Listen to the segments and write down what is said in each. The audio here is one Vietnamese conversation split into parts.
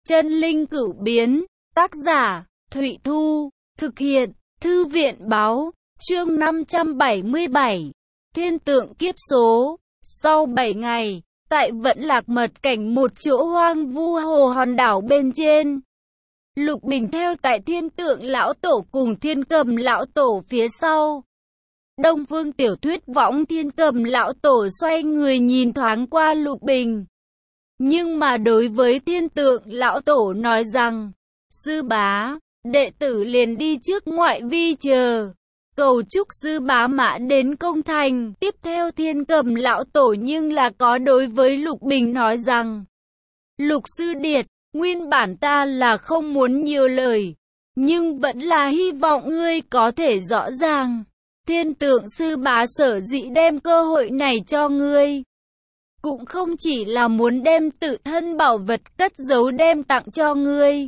Chân linh cửu biến, tác giả, Thụy Thu, thực hiện, Thư viện báo, chương 577, Thiên tượng kiếp số. Sau 7 ngày, tại Vận Lạc Mật Cảnh, một chỗ hoang vu hồ hòn đảo bên trên, Lục Bình theo tại Thiên Tượng Lão Tổ cùng Thiên Cầm Lão Tổ phía sau. Đông Phương Tiểu Thuyết võng Thiên Cầm Lão Tổ xoay người nhìn thoáng qua Lục Bình. Nhưng mà đối với Thiên Tượng Lão Tổ nói rằng, sư bá, đệ tử liền đi trước ngoại vi chờ, cầu chúc sư bá mã đến công thành. Tiếp theo Thiên Cầm Lão Tổ nhưng là có đối với Lục Bình nói rằng, Lục sư điệt, nguyên bản ta là không muốn nhiều lời, nhưng vẫn là hy vọng ngươi có thể rõ ràng. Thiên Tượng sư bá sở dĩ đem cơ hội này cho ngươi, cũng không chỉ là muốn đem tự thân bảo vật cất giấu đem tặng cho ngươi,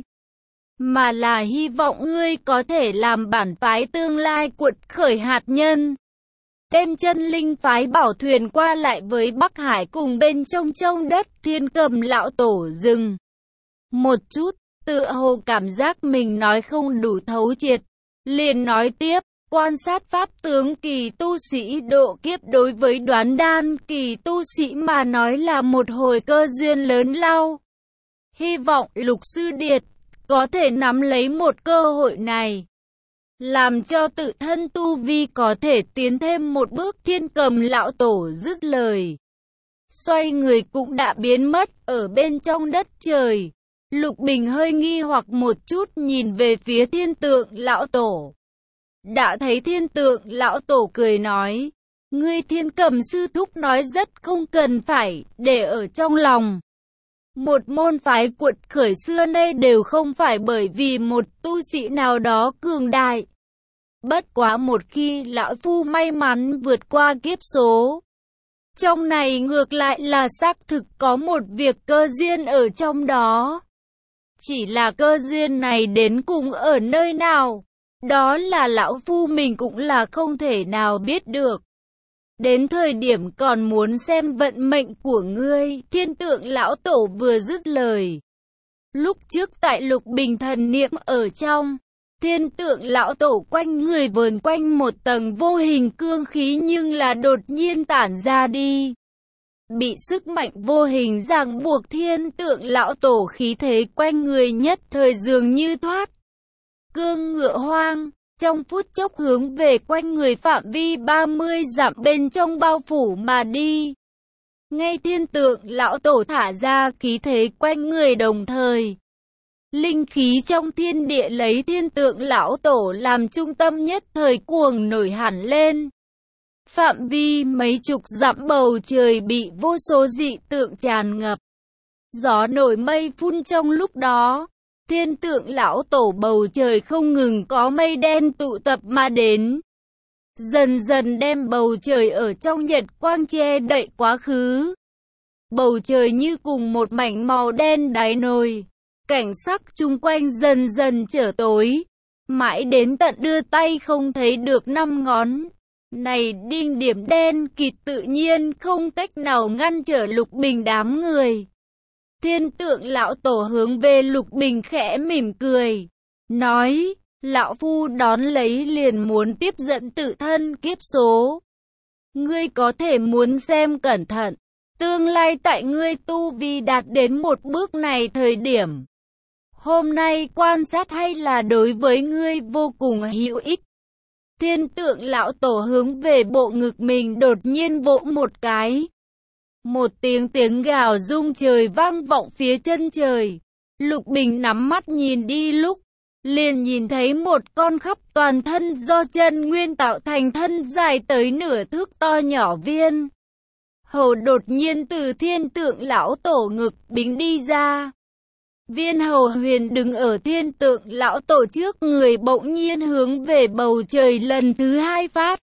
mà là hy vọng ngươi có thể làm bản phái tương lai cuột khởi hạt nhân, đem chân linh phái bảo thuyền qua lại với Bắc Hải cùng bên trong đất. Thiên Cầm Lão Tổ dừng một chút, tựa hồ cảm giác mình nói không đủ thấu triệt, liền nói tiếp. Quan sát pháp tướng kỳ tu sĩ độ kiếp đối với đoán đan kỳ tu sĩ mà nói là một hồi cơ duyên lớn lao. Hy vọng Lục sư điệt có thể nắm lấy một cơ hội này, làm cho tự thân tu vi có thể tiến thêm một bước. Thiên Cầm Lão Tổ dứt lời, xoay người cũng đã biến mất ở bên trong đất trời. Lục Bình hơi nghi hoặc một chút nhìn về phía Thiên Tượng Lão Tổ. Đã thấy Thiên Tượng Lão Tổ cười nói, ngươi Thiên Cầm sư thúc nói rất không cần phải để ở trong lòng. Một môn phái cuột khởi xưa nay đều không phải bởi vì một tu sĩ nào đó cường đại. Bất quá một khi lão phu may mắn vượt qua kiếp số, trong này ngược lại là xác thực có một việc cơ duyên ở trong đó. Chỉ là cơ duyên này đến cùng ở nơi nào, đó là lão phu mình cũng là không thể nào biết được. Đến thời điểm còn muốn xem vận mệnh của ngươi. Thiên Tượng Lão Tổ vừa dứt lời, lúc trước tại Lục Bình thần niệm ở trong, Thiên Tượng Lão Tổ quanh người vờn quanh một tầng vô hình cương khí nhưng là đột nhiên tản ra đi. Bị sức mạnh vô hình ràng buộc, Thiên Tượng Lão Tổ khí thế quanh người nhất thời dường như thoát cương ngựa hoang, trong phút chốc hướng về quanh người phạm vi 30 dặm bên trong bao phủ mà đi. Ngay Thiên Tượng Lão Tổ thả ra khí thế quanh người đồng thời, linh khí trong thiên địa lấy Thiên Tượng Lão Tổ làm trung tâm nhất thời cuồng nổi hẳn lên. Phạm vi mấy chục dặm bầu trời bị vô số dị tượng tràn ngập. Gió nổi mây phun trong lúc đó. Thiên Tượng Lão Tổ bầu trời không ngừng có mây đen tụ tập mà đến, dần dần đem bầu trời ở trong nhật quang che đậy quá khứ. Bầu trời như cùng một mảnh màu đen đáy nồi, cảnh sắc chung quanh dần dần trở tối, mãi đến tận đưa tay không thấy được 5 ngón. Này đinh điểm đen kịt tự nhiên không cách nào ngăn trở Lục Bình đám người. Thiên Tượng Lão Tổ hướng về Lục Bình khẽ mỉm cười, nói, lão phu đón lấy liền muốn tiếp dẫn tự thân kiếp số. Ngươi có thể muốn xem cẩn thận, tương lai tại ngươi tu vi đạt đến một bước này thời điểm, hôm nay quan sát hay là đối với ngươi vô cùng hữu ích. Thiên Tượng Lão Tổ hướng về bộ ngực mình đột nhiên vỗ một cái. Một tiếng gào rung trời vang vọng phía chân trời. Lục Bình nắm mắt nhìn đi lúc, liền nhìn thấy một con khắp toàn thân do chân nguyên tạo thành thân dài tới nửa thước to nhỏ viên hầu đột nhiên từ Thiên Tượng Lão Tổ ngực bính đi ra. Viên hầu huyền đứng ở Thiên Tượng Lão Tổ trước người bỗng nhiên hướng về bầu trời lần thứ hai phát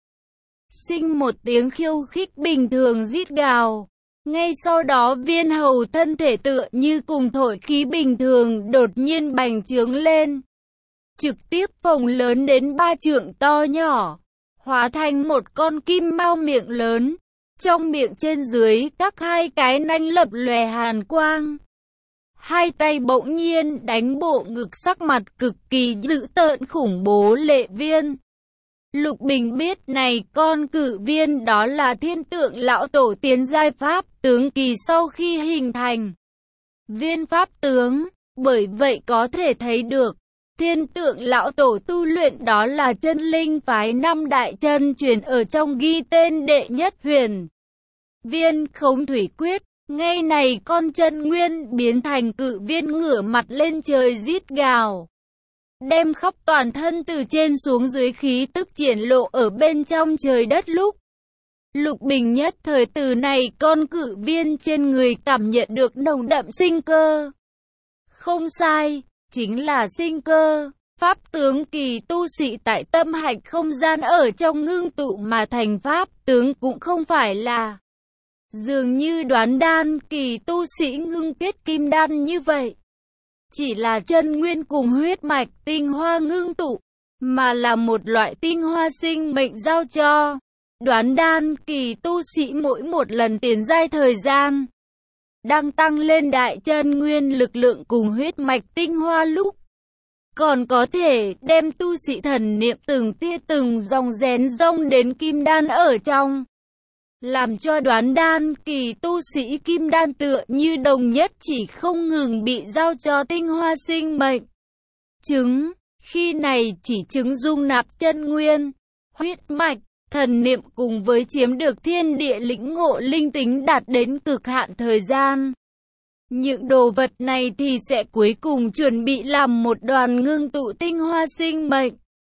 sinh một tiếng khiêu khích bình thường rít gào. Ngay sau đó viên hầu thân thể tựa như cùng thổi khí bình thường đột nhiên bành trướng lên, trực tiếp phồng lớn đến 3 trượng to nhỏ, hóa thành một con kim mao miệng lớn, trong miệng trên dưới các hai cái nanh lập lòe hàn quang. hai tay bỗng nhiên đánh bộ ngực, sắc mặt cực kỳ dữ tợn khủng bố. Lệ Viên. Lục Bình biết này con cự viên đó là Thiên Tượng Lão Tổ tiến giai pháp tướng kỳ sau khi hình thành viên pháp tướng, bởi vậy có thể thấy được Thiên Tượng Lão Tổ tu luyện đó là chân linh phái năm đại chân truyền ở trong ghi tên đệ nhất huyền viên Khống Thủy Quyết. Ngay này con chân nguyên biến thành cự viên ngửa mặt lên trời rít gào, đem khắp toàn thân từ trên xuống dưới khí tức triển lộ ở bên trong trời đất. Lục Bình nhất thời từ này con cự viên trên người cảm nhận được nồng đậm sinh cơ. Không sai, chính là sinh cơ. Pháp tướng kỳ tu sĩ tại tâm hạch không gian ở trong ngưng tụ mà thành pháp tướng, cũng không phải là dường như Đoán Đan kỳ tu sĩ ngưng kết kim đan như vậy, chỉ là chân nguyên cùng huyết mạch tinh hoa ngưng tụ, mà là một loại tinh hoa sinh mệnh giao cho Đoán Đan kỳ tu sĩ mỗi một lần tiến giai thời gian đang tăng lên đại chân nguyên lực lượng cùng huyết mạch tinh hoa, lúc còn có thể đem tu sĩ thần niệm từng tia từng dòng rèn rông đến kim đan ở trong, làm cho Đoán Đan kỳ tu sĩ kim đan tựa như đồng nhất chỉ không ngừng bị giao cho tinh hoa sinh mệnh chứng. Khi này chỉ chứng dung nạp chân nguyên, huyết mạch, thần niệm cùng với chiếm được thiên địa lĩnh ngộ linh tính đạt đến cực hạn thời gian. Những đồ vật này thì sẽ cuối cùng chuẩn bị làm một đoàn ngưng tụ tinh hoa sinh mệnh.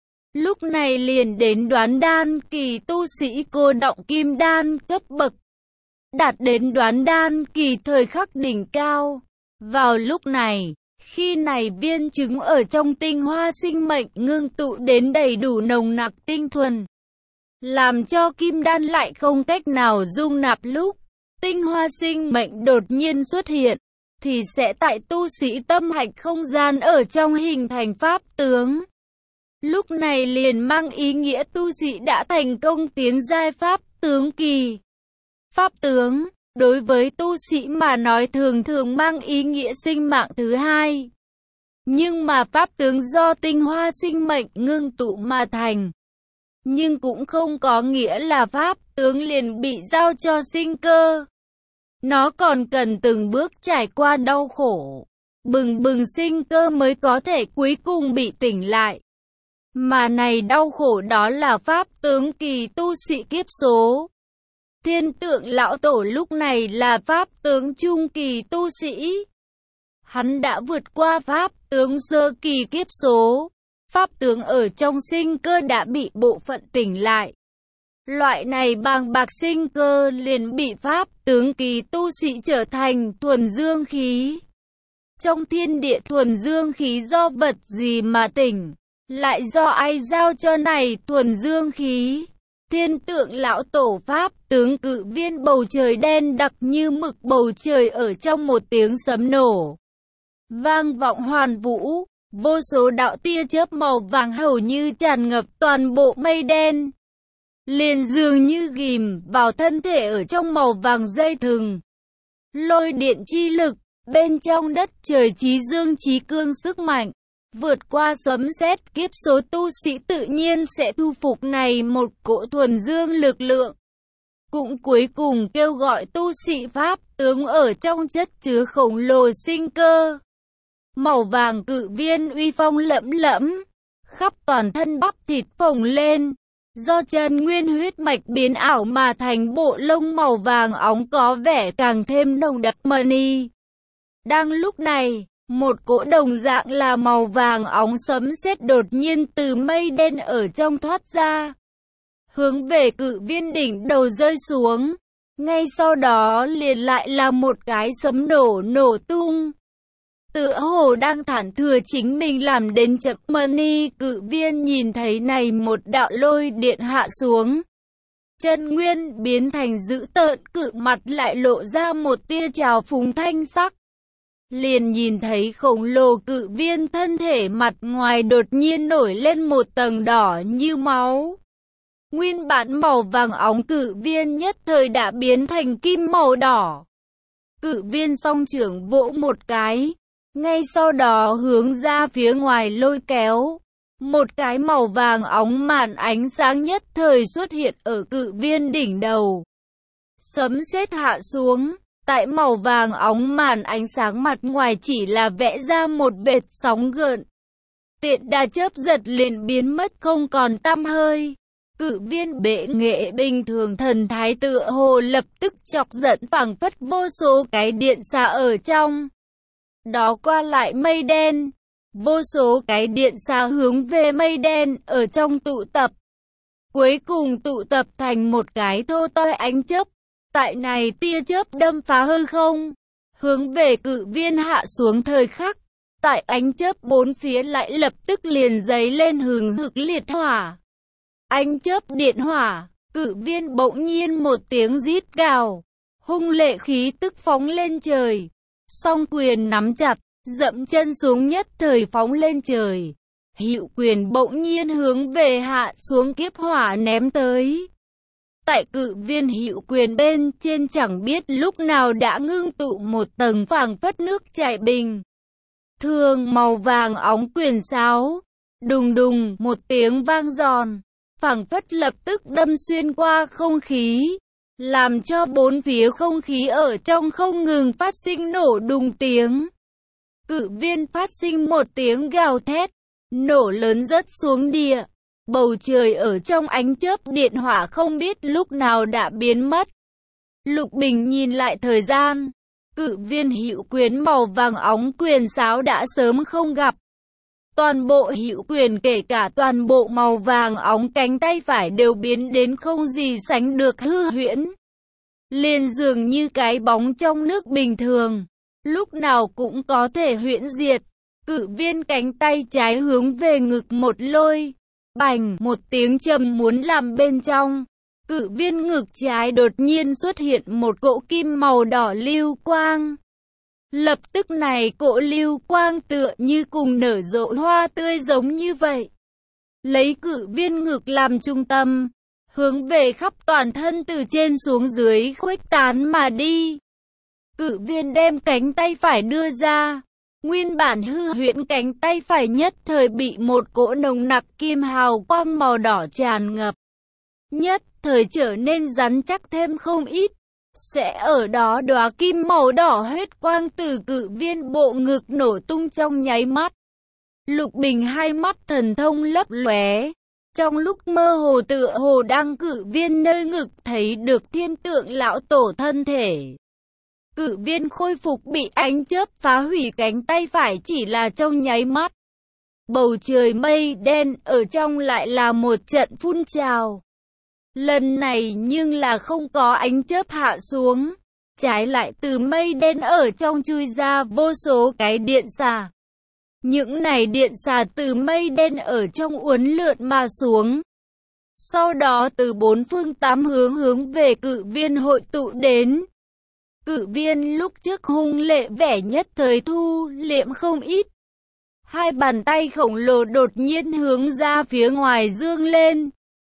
Lúc này liền đến Đoán Đan kỳ tu sĩ cô động kim đan cấp bậc, đạt đến Đoán Đan kỳ thời khắc đỉnh cao. Vào lúc này, khi này viên chứng ở trong tinh hoa sinh mệnh ngưng tụ đến đầy đủ nồng nặc tinh thuần, làm cho kim đan lại không cách nào dung nạp, lúc tinh hoa sinh mệnh đột nhiên xuất hiện, thì sẽ tại tu sĩ tâm hạch không gian ở trong hình thành pháp tướng. Lúc này liền mang ý nghĩa tu sĩ đã thành công tiến giai pháp tướng kỳ. Pháp tướng, đối với tu sĩ mà nói thường thường mang ý nghĩa sinh mạng thứ hai. Nhưng mà pháp tướng do tinh hoa sinh mệnh ngưng tụ mà thành, nhưng cũng không có nghĩa là pháp tướng liền bị giao cho sinh cơ. Nó còn cần từng bước trải qua đau khổ, bừng bừng sinh cơ mới có thể cuối cùng bị tỉnh lại. Mà này đau khổ đó là pháp tướng kỳ tu sĩ kiếp số. Thiên Tượng Lão Tổ lúc này là pháp tướng trung kỳ tu sĩ. Hắn đã vượt qua pháp tướng sơ kỳ kiếp số. Pháp tướng ở trong sinh cơ đã bị bộ phận tỉnh lại. Loại này bàng bạc sinh cơ liền bị pháp tướng kỳ tu sĩ trở thành thuần dương khí. Trong thiên địa thuần dương khí do vật gì mà tỉnh, lại do ai giao cho này thuần dương khí? Thiên Tượng Lão Tổ pháp tướng cự viên bầu trời đen đặc như mực, bầu trời ở trong một tiếng sấm nổ vang vọng hoàn vũ, vô số đạo tia chớp màu vàng hầu như tràn ngập toàn bộ mây đen, liền dường như ghim vào thân thể ở trong màu vàng dây thừng. Lôi điện chi lực, bên trong đất trời chí dương chí cương sức mạnh, vượt qua sấm sét kiếp số tu sĩ tự nhiên sẽ thu phục này một cỗ thuần dương lực lượng. Cũng cuối cùng kêu gọi tu sĩ pháp tướng ở trong chất chứa khổng lồ sinh cơ. Màu vàng cự viên uy phong lẫm lẫm, khắp toàn thân bắp thịt phồng lên, do chân nguyên huyết mạch biến ảo mà thành bộ lông màu vàng óng có vẻ càng thêm nồng đậm mani. Đang lúc này, một cỗ đồng dạng là màu vàng óng sấm sét đột nhiên từ mây đen ở trong thoát ra, hướng về cự viên đỉnh đầu rơi xuống. Ngay sau đó liền lại là một cái sấm nổ tung. Tựa hồ đang thản thừa chính mình làm đến chậm. Mani cự viên nhìn thấy này một đạo lôi điện hạ xuống, chân nguyên biến thành dữ tợn, cự mặt lại lộ ra một tia trào phúng thanh sắc. Liền nhìn thấy khổng lồ cự viên thân thể mặt ngoài đột nhiên nổi lên một tầng đỏ như máu. Nguyên bản màu vàng óng cự viên nhất thời đã biến thành kim màu đỏ. Cự viên song trưởng vỗ một cái, ngay sau đó hướng ra phía ngoài lôi kéo. Một cái màu vàng óng màn ánh sáng nhất thời xuất hiện ở cự viên đỉnh đầu. Sấm sét hạ xuống, tại màu vàng óng màn ánh sáng mặt ngoài chỉ là vẽ ra một vệt sóng gợn. Tiện đà chớp giật liền biến mất không còn tăm hơi. Cự viên bệ nghệ bình thường thần thái tựa hồ lập tức chọc giận phảng phất vô số cái điện xà ở trong đó qua lại mây đen. Vô số cái điện xà hướng về mây đen ở trong tụ tập. Cuối cùng tụ tập thành một cái thô to ánh chớp. Tại này tia chớp đâm phá hư không, hướng về cự viên hạ xuống thời khắc. Tại ánh chớp bốn phía lại lập tức liền giấy lên hừng hực liệt hỏa. Ánh chớp điện hỏa, cự viên bỗng nhiên một tiếng rít gào, hung lệ khí tức phóng lên trời. Song quyền nắm chặt, dậm chân xuống nhất thời phóng lên trời. Hữu quyền bỗng nhiên hướng về hạ xuống kiếp hỏa ném tới. Tại cự viên hữu quyền bên trên chẳng biết lúc nào đã ngưng tụ một tầng phảng phất nước chảy bình thường màu vàng óng quyền sáo. Đùng đùng một tiếng vang giòn, phảng phất lập tức đâm xuyên qua không khí, làm cho bốn phía không khí ở trong không ngừng phát sinh nổ đùng tiếng. Cự viên phát sinh một tiếng gào thét, nổ lớn rớt xuống địa. Bầu trời ở trong ánh chớp điện hỏa không biết lúc nào đã biến mất. Lục Bình nhìn lại thời gian, cự viên hữu quyền màu vàng óng quyền sáo đã sớm không gặp. Toàn bộ hữu quyền kể cả toàn bộ màu vàng óng cánh tay phải đều biến đến không gì sánh được hư huyễn. Liền dường như cái bóng trong nước bình thường, lúc nào cũng có thể huyễn diệt. Cự viên cánh tay trái hướng về ngực một lôi. Bành một tiếng trầm muốn làm bên trong. Cự viên ngực trái đột nhiên xuất hiện một cỗ kim màu đỏ lưu quang. Lập tức này cỗ lưu quang tựa như cùng nở rộ hoa tươi giống như vậy. Lấy cự viên ngực làm trung tâm, hướng về khắp toàn thân từ trên xuống dưới khuếch tán mà đi. Cự viên đem cánh tay phải đưa ra. Nguyên bản hư huyễn cánh tay phải nhất thời bị một cỗ nồng nặc kim hào quang màu đỏ tràn ngập. Nhất thời trở nên rắn chắc thêm không ít. Sẽ ở đó đóa kim màu đỏ huyết quang từ cự viên bộ ngực nổ tung trong nháy mắt. Lục Bình hai mắt thần thông lấp lóe. Trong lúc mơ hồ tựa hồ đang cự viên nơi ngực thấy được thiên tượng lão tổ thân thể. Cự viên khôi phục bị ánh chớp phá hủy cánh tay phải chỉ là trong nháy mắt. Bầu trời mây đen ở trong lại là một trận phun trào. Lần này nhưng là không có ánh chớp hạ xuống. Trái lại từ mây đen ở trong chui ra vô số cái điện xà. Những này điện xà từ mây đen ở trong uốn lượn mà xuống. Sau đó từ bốn phương tám hướng hướng về cự viên hội tụ đến. Cự viên lúc trước hung lệ vẻ nhất thời thu liệm không ít. Hai bàn tay khổng lồ đột nhiên hướng ra phía ngoài dương lên.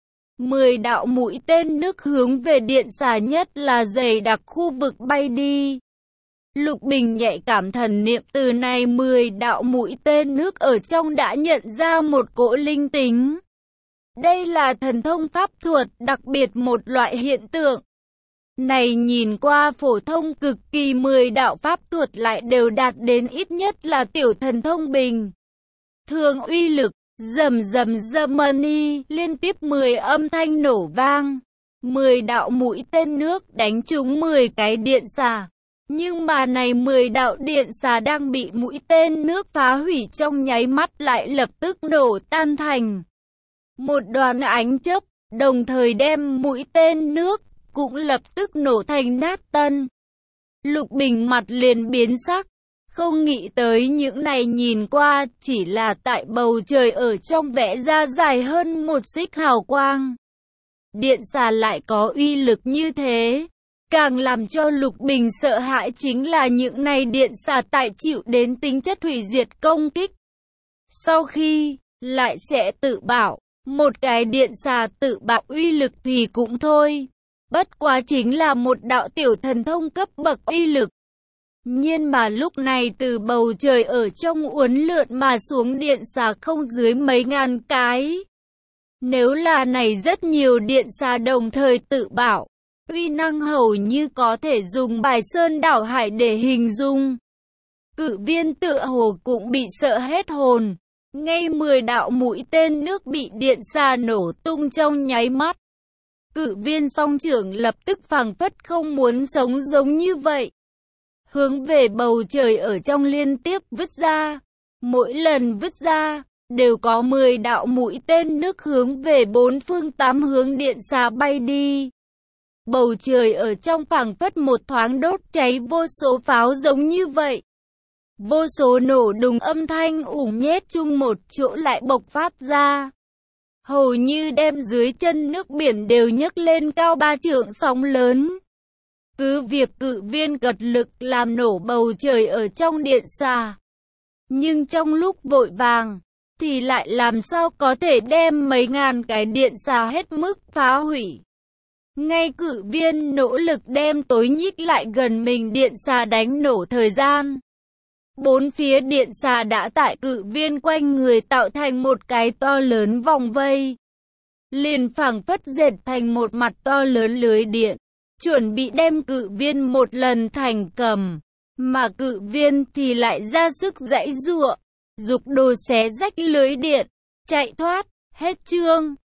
10 đạo mũi tên nước hướng về điện xà nhất là dày đặc khu vực bay đi. Lục Bình nhạy cảm thần niệm từ này 10 đạo mũi tên nước ở trong đã nhận ra một cỗ linh tính. Đây là thần thông pháp thuật đặc biệt một loại hiện tượng. Này nhìn qua phổ thông cực kỳ 10 đạo pháp thuật lại đều đạt đến ít nhất là tiểu thần thông bình thường uy lực. Rầm rầm rầm liên tiếp 10 âm thanh nổ vang. 10 đạo mũi tên nước đánh trúng 10 cái điện xà. Nhưng mà này 10 đạo điện xà đang bị mũi tên nước phá hủy trong nháy mắt lại lập tức nổ tan thành một đoàn ánh chớp, đồng thời đem mũi tên nước cũng lập tức nổ thành nát tân. Lục Bình mặt liền biến sắc, không nghĩ tới những này nhìn qua chỉ là tại bầu trời ở trong vẽ ra dài hơn một xích hào quang. Điện xà lại có uy lực như thế. Càng làm cho Lục Bình sợ hãi chính là những này điện xà tại chịu đến tính chất hủy diệt công kích. Sau khi lại sẽ tự bảo, một cái điện xà tự bạo uy lực thì cũng thôi. Bất quá chính là một đạo tiểu thần thông cấp bậc uy lực. nhiên mà lúc này từ bầu trời ở trong uốn lượn mà xuống điện xà không dưới mấy ngàn cái. Nếu là này rất nhiều điện xà đồng thời tự bảo, uy năng hầu như có thể dùng bài sơn đảo hải để hình dung. Cự viên tựa hồ cũng bị sợ hết hồn, ngay 10 đạo mũi tên nước bị điện xà nổ tung trong nháy mắt. Cự viên song trưởng lập tức phảng phất không muốn sống giống như vậy. Hướng về bầu trời ở trong liên tiếp vứt ra. Mỗi lần vứt ra, đều có 10 đạo mũi tên nước hướng về 4 phương 8 hướng điện xà bay đi. Bầu trời ở trong phảng phất một thoáng đốt cháy vô số pháo giống như vậy. Vô số nổ đùng âm thanh ủng nhét chung một chỗ lại bộc phát ra. Hầu như đem dưới chân nước biển đều nhấc lên cao 3 trượng sóng lớn. Cứ việc cự viên cật lực làm nổ bầu trời ở trong điện xà. Nhưng trong lúc vội vàng, thì lại làm sao có thể đem mấy ngàn cái điện xà hết mức phá hủy. Ngay cự viên nỗ lực đem tối nhích lại gần mình điện xà đánh nổ thời gian. 4 phía điện xà đã tại cự viên quanh người tạo thành một cái to lớn vòng vây. Liền phảng phất dệt thành một mặt to lớn lưới điện, chuẩn bị đem cự viên một lần thành cầm. Mà cự viên thì lại ra sức giãy giụa, giục đồ xé rách lưới điện, chạy thoát, hết chương.